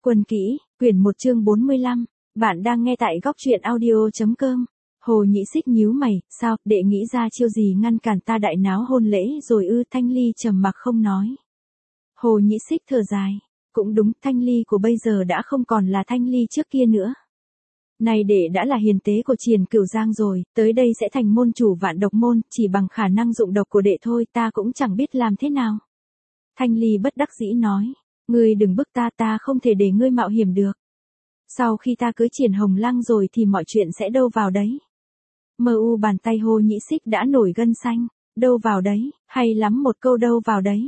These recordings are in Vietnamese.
Quân kỹ, quyển 1 chương 45. Bạn đang nghe tại góc truyện audio.com. Hồ Nhĩ Xích nhíu mày, sao, đệ nghĩ ra chiêu gì ngăn cản ta đại náo hôn lễ rồi ư? Thanh Ly trầm mặc không nói. Hồ Nhĩ Xích thở dài, cũng đúng, Thanh Ly của bây giờ đã không còn là Thanh Ly trước kia nữa. Này đệ đã là hiền tế của Triền Cửu Giang rồi, tới đây sẽ thành môn chủ Vạn Độc môn, chỉ bằng khả năng dụng độc của đệ thôi, ta cũng chẳng biết làm thế nào. Thanh Ly bất đắc dĩ nói, ngươi đừng bức ta, ta không thể để ngươi mạo hiểm được. Sau khi ta cưới Triển Hồng Lăng rồi thì mọi chuyện sẽ đâu vào đấy. Bàn tay Hồ Nhĩ Xích đã nổi gân xanh, đâu vào đấy, hay lắm một câu đâu vào đấy.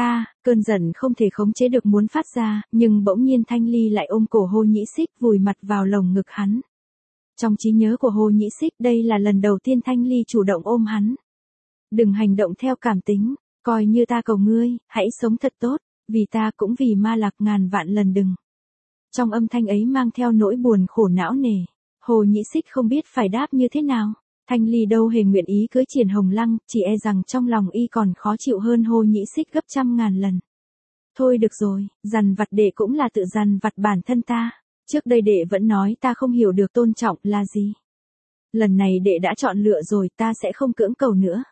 Cơn giận không thể khống chế được muốn phát ra, nhưng bỗng nhiên Thanh Ly lại ôm cổ Hồ Nhĩ Xích vùi mặt vào lồng ngực hắn. Trong trí nhớ của Hồ Nhĩ Xích đây là lần đầu tiên Thanh Ly chủ động ôm hắn. Đừng hành động theo cảm tính, coi như ta cầu ngươi, hãy sống thật tốt, vì ta cũng vì Ma Lạc ngàn vạn lần đừng. Trong âm thanh ấy mang theo nỗi buồn khổ não nề, Hồ Nhĩ Xích không biết phải đáp như thế nào. Thanh Ly đâu hề nguyện ý cưới Triển Hồng Lăng, chỉ e rằng trong lòng y còn khó chịu hơn Hồ Nhĩ Xích gấp trăm ngàn lần. Thôi được rồi, dằn vặt đệ cũng là tự dằn vặt bản thân ta. Trước đây đệ vẫn nói ta không hiểu được tôn trọng là gì. Lần này đệ đã chọn lựa rồi, ta sẽ không cưỡng cầu nữa.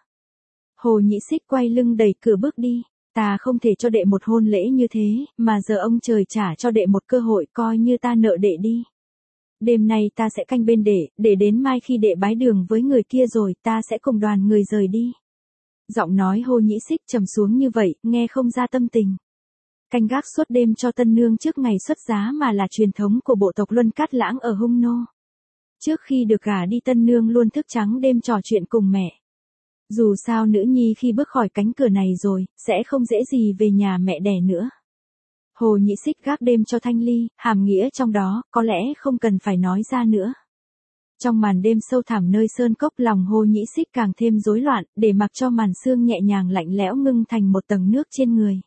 Hồ Nhĩ Xích quay lưng đẩy cửa bước đi. Ta không thể cho đệ một hôn lễ như thế, mà giờ ông trời trả cho đệ một cơ hội, coi như ta nợ đệ đi. Đêm nay ta sẽ canh bên để đến mai khi đệ bái đường với người kia rồi, ta sẽ cùng đoàn người rời đi. Giọng nói Hồ Nhĩ Xích trầm xuống như vậy, nghe không ra tâm tình. Canh gác suốt đêm cho tân nương trước ngày xuất giá mà là truyền thống của bộ tộc Luân Cát Lãng ở Hung Nô. Trước khi được gả đi tân nương luôn thức trắng đêm trò chuyện cùng mẹ. Dù sao nữ nhi khi bước khỏi cánh cửa này rồi, sẽ không dễ gì về nhà mẹ đẻ nữa. Hồ Nhĩ Xích gác đêm cho Thanh Ly, hàm nghĩa trong đó, có lẽ không cần phải nói ra nữa. Trong màn đêm sâu thẳm nơi sơn cốc, lòng Hồ Nhĩ Xích càng thêm rối loạn, để mặc cho màn sương nhẹ nhàng lạnh lẽo ngưng thành một tầng nước trên người.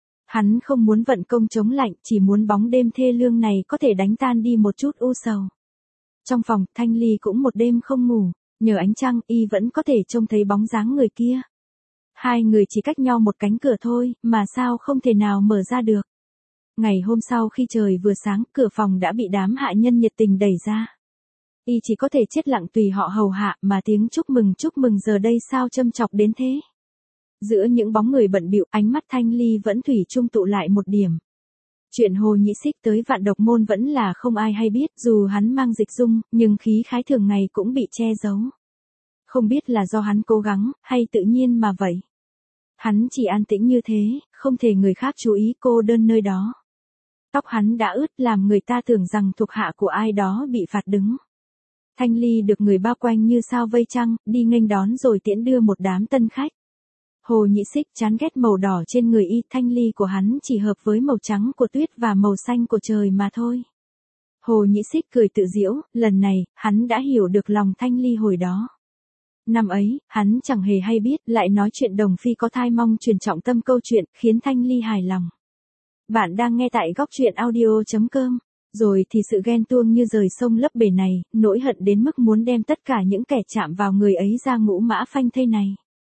Hắn không muốn vận công chống lạnh, chỉ muốn bóng đêm thê lương này có thể đánh tan đi một chút u sầu. Trong phòng, Thanh Ly cũng một đêm không ngủ. Nhờ ánh trăng, y vẫn có thể trông thấy bóng dáng người kia. Hai người chỉ cách nhau một cánh cửa thôi, mà sao không thể nào mở ra được. Ngày hôm sau khi trời vừa sáng, cửa phòng đã bị đám hạ nhân nhiệt tình đẩy ra. Y chỉ có thể chết lặng tùy họ hầu hạ, mà tiếng chúc mừng giờ đây sao châm chọc đến thế. Giữa những bóng người bận bịu, ánh mắt Thanh Ly vẫn thủy chung tụ lại một điểm. Chuyện Hồ Nhĩ Xích tới Vạn Độc môn vẫn là không ai hay biết, dù hắn mang dịch dung, nhưng khí khái thường ngày cũng bị che giấu. Không biết là do hắn cố gắng, hay tự nhiên mà vậy. Hắn chỉ an tĩnh như thế, không thể người khác chú ý, cô đơn nơi đó. Tóc hắn đã ướt làm người ta tưởng rằng thuộc hạ của ai đó bị phạt đứng. Thanh Ly được người bao quanh như sao vây trăng, đi nghênh đón rồi tiễn đưa một đám tân khách. Hồ Nhĩ Xích chán ghét màu đỏ trên người y, Thanh Ly của hắn chỉ hợp với màu trắng của tuyết và màu xanh của trời mà thôi. Hồ Nhĩ Xích cười tự giễu, lần này, hắn đã hiểu được lòng Thanh Ly hồi đó. Năm ấy, hắn chẳng hề hay biết, lại nói chuyện Đồng Phi có thai, mong truyền trọng tâm câu chuyện, khiến Thanh Ly hài lòng. Bạn đang nghe tại góc truyện audio.com. Rồi thì sự ghen tuông như rời sông lấp bể này, nỗi hận đến mức muốn đem tất cả những kẻ chạm vào người ấy ra ngũ mã phanh thây này.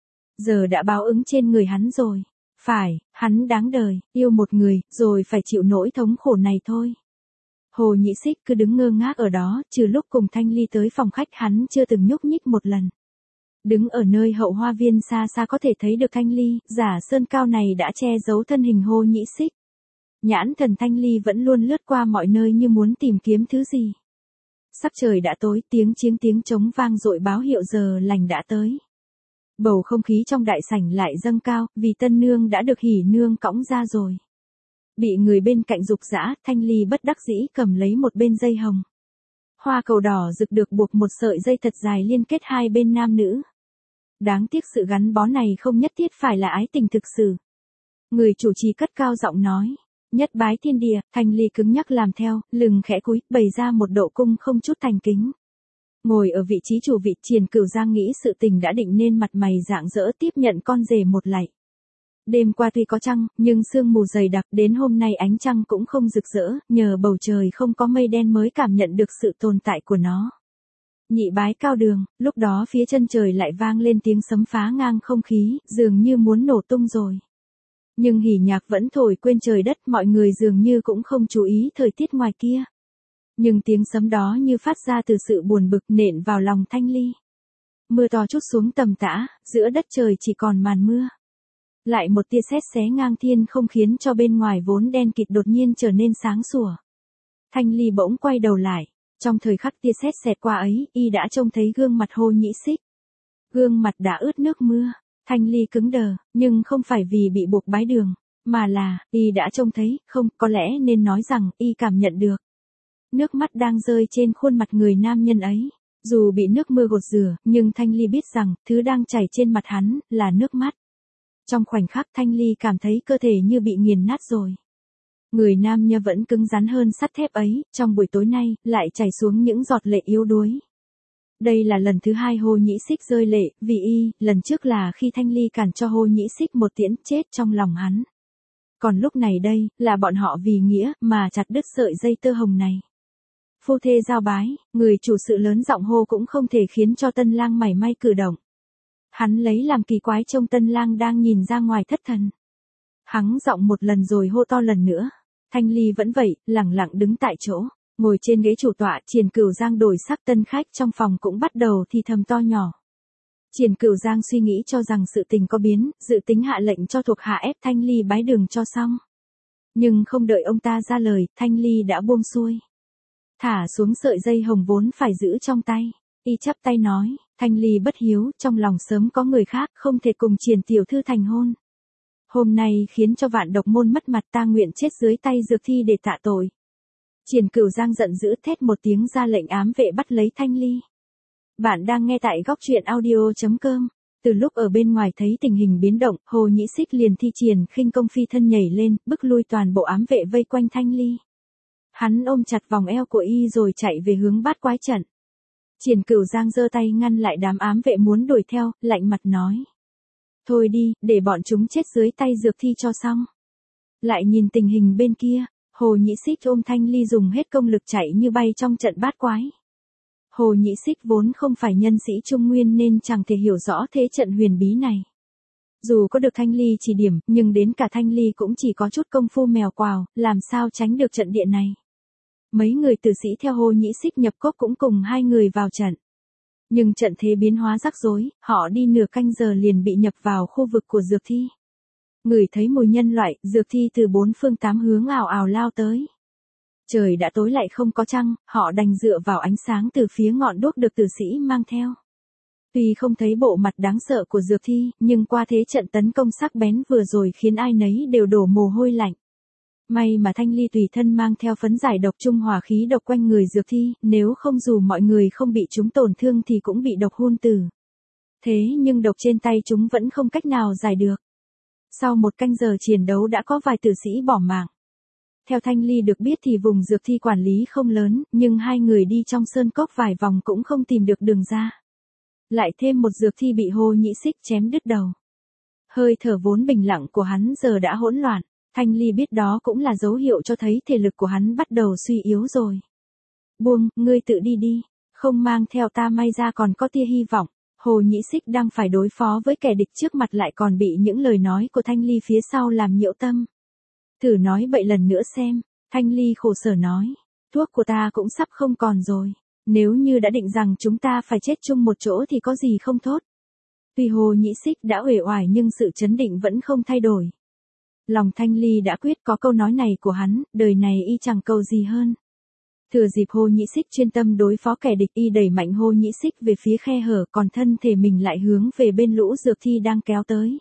Giờ đã báo ứng trên người hắn rồi. Phải, hắn đáng đời, yêu một người, rồi phải chịu nỗi thống khổ này thôi. Hồ Nhĩ Xích cứ đứng ngơ ngác ở đó, trừ lúc cùng Thanh Ly tới phòng khách hắn chưa từng nhúc nhích một lần. Đứng ở nơi hậu hoa viên xa xa có thể thấy được Thanh Ly, giả sơn cao này đã che giấu thân hình Hồ Nhĩ Xích. Nhãn thần Thanh Ly vẫn luôn lướt qua mọi nơi như muốn tìm kiếm thứ gì. Sắc trời đã tối, tiếng trống vang dội báo hiệu giờ lành đã tới. Bầu không khí trong đại sảnh lại dâng cao, vì tân nương đã được hỉ nương cõng ra rồi. Bị người bên cạnh giục giã, Thanh Ly bất đắc dĩ cầm lấy một bên dây hồng. Hoa cầu đỏ rực được buộc một sợi dây thật dài liên kết hai bên nam nữ. Đáng tiếc sự gắn bó này không nhất thiết phải là ái tình thực sự. Người chủ trì cất cao giọng nói, nhất bái thiên địa, Thanh Ly cứng nhắc làm theo, lưng khẽ cúi, bày ra một độ cung không chút thành kính. Ngồi ở vị trí chủ vị, Triền Cửu Giang nghĩ sự tình đã định nên mặt mày rạng rỡ tiếp nhận con rể một lạy. Đêm qua tuy có trăng, nhưng sương mù dày đặc, đến hôm nay ánh trăng cũng không rực rỡ, nhờ bầu trời không có mây đen mới cảm nhận được sự tồn tại của nó. Nhị bái cao đường, lúc đó phía chân trời lại vang lên tiếng sấm phá ngang không khí, dường như muốn nổ tung rồi. Nhưng hỉ nhạc vẫn thổi quên trời đất, mọi người dường như cũng không chú ý thời tiết ngoài kia. Nhưng tiếng sấm đó như phát ra từ sự buồn bực nện vào lòng Thanh Ly. Mưa to trút xuống tầm tã, giữa đất trời chỉ còn màn mưa. Lại một tia sét xé ngang thiên không khiến cho bên ngoài vốn đen kịt đột nhiên trở nên sáng sủa. Thanh Ly bỗng quay đầu lại, trong thời khắc tia sét xẹt qua ấy, y đã trông thấy gương mặt Hồ Nhĩ Xích. Gương mặt đã ướt nước mưa, Thanh Ly cứng đờ, nhưng không phải vì bị buộc bái đường, mà là, y đã trông thấy, không, có lẽ nên nói rằng, y cảm nhận được. Nước mắt đang rơi trên khuôn mặt người nam nhân ấy. Dù bị nước mưa gột rửa, nhưng Thanh Ly biết rằng, thứ đang chảy trên mặt hắn, là nước mắt. Trong khoảnh khắc Thanh Ly cảm thấy cơ thể như bị nghiền nát rồi. Người nam nhân vẫn cứng rắn hơn sắt thép ấy, trong buổi tối nay, lại chảy xuống những giọt lệ yếu đuối. Đây là lần thứ 2 Hồ Nhĩ Xích rơi lệ, vì y, lần trước là khi Thanh Ly cản cho Hồ Nhĩ Xích một tiễn chết trong lòng hắn. Còn lúc này đây, là bọn họ vì nghĩa, mà chặt đứt sợi dây tơ hồng này. Phu thê giao bái, người chủ sự lớn giọng hô cũng không thể khiến cho Tân Lang mảy may cử động. Hắn lấy làm kỳ quái trông Tân Lang đang nhìn ra ngoài thất thần. Hắn giọng một lần rồi hô to lần nữa. Thanh Ly vẫn vậy, lẳng lặng đứng tại chỗ, ngồi trên ghế chủ tọa. Triển Cửu Giang đổi sắc, tân khách trong phòng cũng bắt đầu thì thầm to nhỏ. Triển Cửu Giang suy nghĩ cho rằng sự tình có biến, dự tính hạ lệnh cho thuộc hạ ép Thanh Ly bái đường cho xong. Nhưng không đợi ông ta ra lời, Thanh Ly đã buông xuôi. Thả xuống sợi dây hồng vốn phải giữ trong tay, y chắp tay nói, Thanh Ly bất hiếu, trong lòng sớm có người khác, không thể cùng Triển tiểu thư thành hôn. Hôm nay khiến cho Vạn Độc môn mất mặt, ta nguyện chết dưới tay Dược Thi để tạ tội. Triển Cửu Giang giận dữ thét một tiếng ra lệnh ám vệ bắt lấy Thanh Ly. Bạn đang nghe tại góc truyện audio.com. Từ lúc ở bên ngoài thấy tình hình biến động, Hồ Nhĩ Xích liền thi triển khinh công phi thân nhảy lên, bức lui toàn bộ ám vệ vây quanh Thanh Ly. Hắn ôm chặt vòng eo của y rồi chạy về hướng Bát Quái trận. Triển Cửu Giang giơ tay ngăn lại đám ám vệ muốn đuổi theo, lạnh mặt nói. Thôi đi, để bọn chúng chết dưới tay Dược Thi cho xong. Lại nhìn tình hình bên kia, Hồ Nhĩ Xích ôm Thanh Ly dùng hết công lực chạy như bay trong trận Bát Quái. Hồ Nhĩ Xích vốn không phải nhân sĩ Trung Nguyên nên chẳng thể hiểu rõ thế trận huyền bí này. Dù có được Thanh Ly chỉ điểm, nhưng đến cả Thanh Ly cũng chỉ có chút công phu mèo quào, làm sao tránh được trận địa này. Mấy người tử sĩ theo Hồ Nhĩ Xích nhập cốc cũng cùng hai người vào trận. Nhưng trận thế biến hóa rắc rối, họ đi nửa canh giờ liền bị nhập vào khu vực của Dược Thi. Ngửi thấy mùi nhân loại, Dược Thi từ bốn phương tám hướng ào ào lao tới. Trời đã tối lại không có trăng, họ đành dựa vào ánh sáng từ phía ngọn đuốc được tử sĩ mang theo. Tuy không thấy bộ mặt đáng sợ của Dược Thi, nhưng qua thế trận tấn công sắc bén vừa rồi khiến ai nấy đều đổ mồ hôi lạnh. May mà Thanh Ly tùy thân mang theo phấn giải độc trung hòa khí độc quanh người Dược Thi, nếu không dù mọi người không bị chúng tổn thương thì cũng bị độc hôn tử. Thế nhưng độc trên tay chúng vẫn không cách nào giải được. Sau một canh giờ chiến đấu đã có vài tử sĩ bỏ mạng. Theo Thanh Ly được biết thì vùng Dược Thi quản lý không lớn, nhưng hai người đi trong sơn cốc vài vòng cũng không tìm được đường ra. Lại thêm một Dược Thi bị Hồ Nhĩ Xích chém đứt đầu. Hơi thở vốn bình lặng của hắn giờ đã hỗn loạn. Thanh Ly biết đó cũng là dấu hiệu cho thấy thể lực của hắn bắt đầu suy yếu rồi. Buông, ngươi tự đi đi, không mang theo ta may ra còn có tia hy vọng. Hồ Nhĩ Xích đang phải đối phó với kẻ địch trước mặt lại còn bị những lời nói của Thanh Ly phía sau làm nhiễu tâm. Thử nói bậy lần nữa xem, Thanh Ly khổ sở nói, thuốc của ta cũng sắp không còn rồi. Nếu như đã định rằng chúng ta phải chết chung một chỗ thì có gì không tốt. Tuy Hồ Nhĩ Xích đã uể oải nhưng sự chấn định vẫn không thay đổi. Lòng Thanh Ly đã quyết, có câu nói này của hắn, đời này y chẳng cầu gì hơn. Thừa dịp Hồ Nhĩ Xích chuyên tâm đối phó kẻ địch, y đẩy mạnh Hồ Nhĩ Xích về phía khe hở, còn thân thể mình lại hướng về bên lũ Dược Thi đang kéo tới.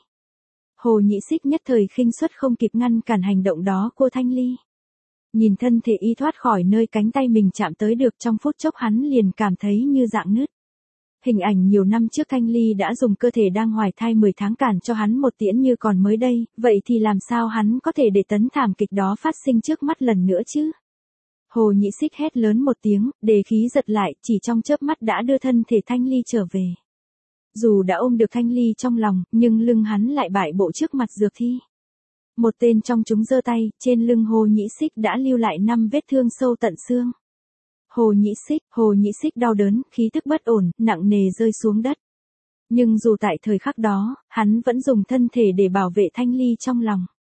Hồ Nhĩ Xích nhất thời khinh suất không kịp ngăn cản hành động đó của Thanh Ly. Nhìn thân thể y thoát khỏi nơi cánh tay mình chạm tới được, trong phút chốc hắn liền cảm thấy như rạng nứt. Hình ảnh nhiều năm trước Thanh Ly đã dùng cơ thể đang hoài thai 10 tháng cản cho hắn một tiễn như còn mới đây, vậy thì làm sao hắn có thể để tấn thảm kịch đó phát sinh trước mắt lần nữa chứ? Hồ Nhĩ Xích hét lớn một tiếng, đề khí giật lại, chỉ trong chớp mắt đã đưa thân thể Thanh Ly trở về. Dù đã ôm được Thanh Ly trong lòng, nhưng lưng hắn lại bại bộ trước mặt Dược Thi. Một tên trong chúng giơ tay, trên lưng Hồ Nhĩ Xích đã lưu lại 5 vết thương sâu tận xương. Hồ Nhĩ Xích đau đớn, khí tức bất ổn, nặng nề rơi xuống đất. Nhưng dù tại thời khắc đó, hắn vẫn dùng thân thể để bảo vệ Thanh Ly trong lòng.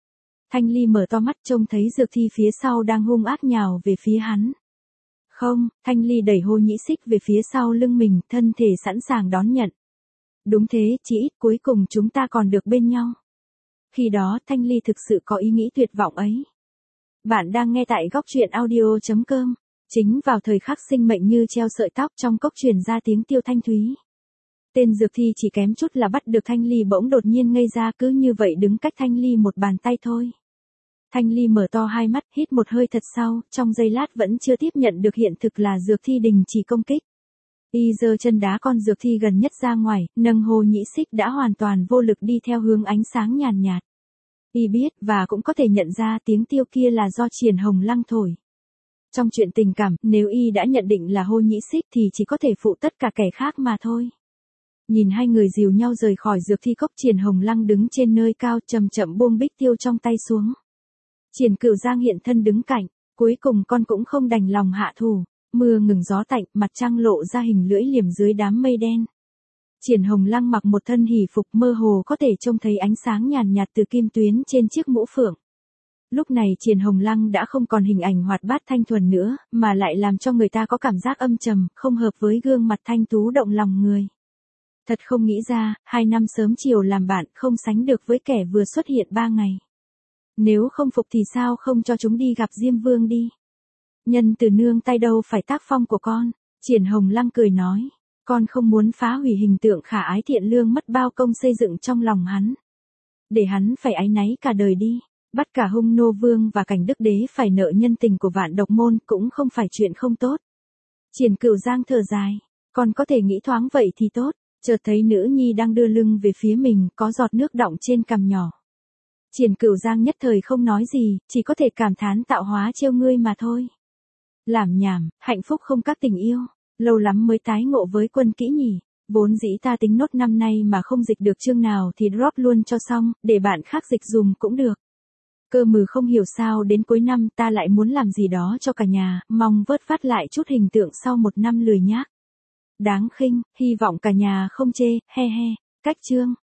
Thanh Ly mở to mắt trông thấy Dược Thi phía sau đang hung ác nhào về phía hắn. Không, Thanh Ly đẩy Hồ Nhĩ Xích về phía sau lưng mình, thân thể sẵn sàng đón nhận. Đúng thế, chỉ ít cuối cùng chúng ta còn được bên nhau. Khi đó Thanh Ly thực sự có ý nghĩ tuyệt vọng ấy. Bạn đang nghe tại góc truyện audio.com. Chính vào thời khắc sinh mệnh như treo sợi tóc trong cốc truyền ra tiếng Tiêu Thanh Thúy. Tên Dược Thi chỉ kém chút là bắt được Thanh Ly bỗng đột nhiên ngây ra cứ như vậy đứng cách Thanh Ly một bàn tay thôi. Thanh Ly mở to hai mắt hít một hơi thật sâu, trong giây lát vẫn chưa tiếp nhận được hiện thực là Dược Thi đình chỉ công kích. Y giơ chân đá con Dược Thi gần nhất ra ngoài, nâng Hồ Nhĩ Xích đã hoàn toàn vô lực đi theo hướng ánh sáng nhàn nhạt. Y biết và cũng có thể nhận ra tiếng tiêu kia là do Triển Hồng Lăng thổi. Trong chuyện tình cảm, nếu Y đã nhận định là Hồ Nhĩ Xích thì chỉ có thể phụ tất cả kẻ khác mà thôi. Nhìn hai người dìu nhau rời khỏi Dược Thi cốc, Triển Hồng Lăng đứng trên nơi cao chậm chậm buông bích tiêu trong tay xuống. Triển Cửu Giang hiện thân đứng cạnh, cuối cùng con cũng không đành lòng hạ thủ. Mưa ngừng gió tạnh, mặt trăng lộ ra hình lưỡi liềm dưới đám mây đen. Triển Hồng Lăng mặc một thân hỷ phục, mơ hồ có thể trông thấy ánh sáng nhàn nhạt từ kim tuyến trên chiếc mũ phượng. Lúc này Triển Hồng Lăng đã không còn hình ảnh hoạt bát thanh thuần nữa, mà lại làm cho người ta có cảm giác âm trầm, không hợp với gương mặt thanh tú động lòng người. Thật không nghĩ ra, 2 năm sớm chiều làm bạn không sánh được với kẻ vừa xuất hiện 3 ngày. Nếu không phục thì sao không cho chúng đi gặp Diêm Vương đi. Nhân từ nương tay đâu phải tác phong của con. Triển Hồng Lăng cười nói. Con không muốn phá hủy hình tượng khả ái thiện lương mất bao công xây dựng trong lòng hắn. Để hắn phải áy náy cả đời đi. Bắt cả Hung Nô Vương và Cảnh Đức Đế phải nợ nhân tình của Vạn Độc Môn cũng không phải chuyện không tốt. Triển Cửu Giang thở dài. Con có thể nghĩ thoáng vậy thì tốt. Chợt thấy nữ nhi đang đưa lưng về phía mình, có giọt nước đọng trên cằm nhỏ. Triển Cửu Giang nhất thời không nói gì, chỉ có thể cảm thán tạo hóa trêu ngươi mà thôi. Làm nhảm, hạnh phúc không các tình yêu, lâu lắm mới tái ngộ với Quân Kỹ nhỉ. Vốn dĩ ta tính nốt năm nay mà không dịch được chương nào thì drop luôn cho xong, để bạn khác dịch dùm cũng được. Cơ mừ không hiểu sao đến cuối năm ta lại muốn làm gì đó cho cả nhà, mong vớt vát lại chút hình tượng sau 1 năm lười nhác. Đáng khinh, hy vọng cả nhà không chê, he he. Cách chương.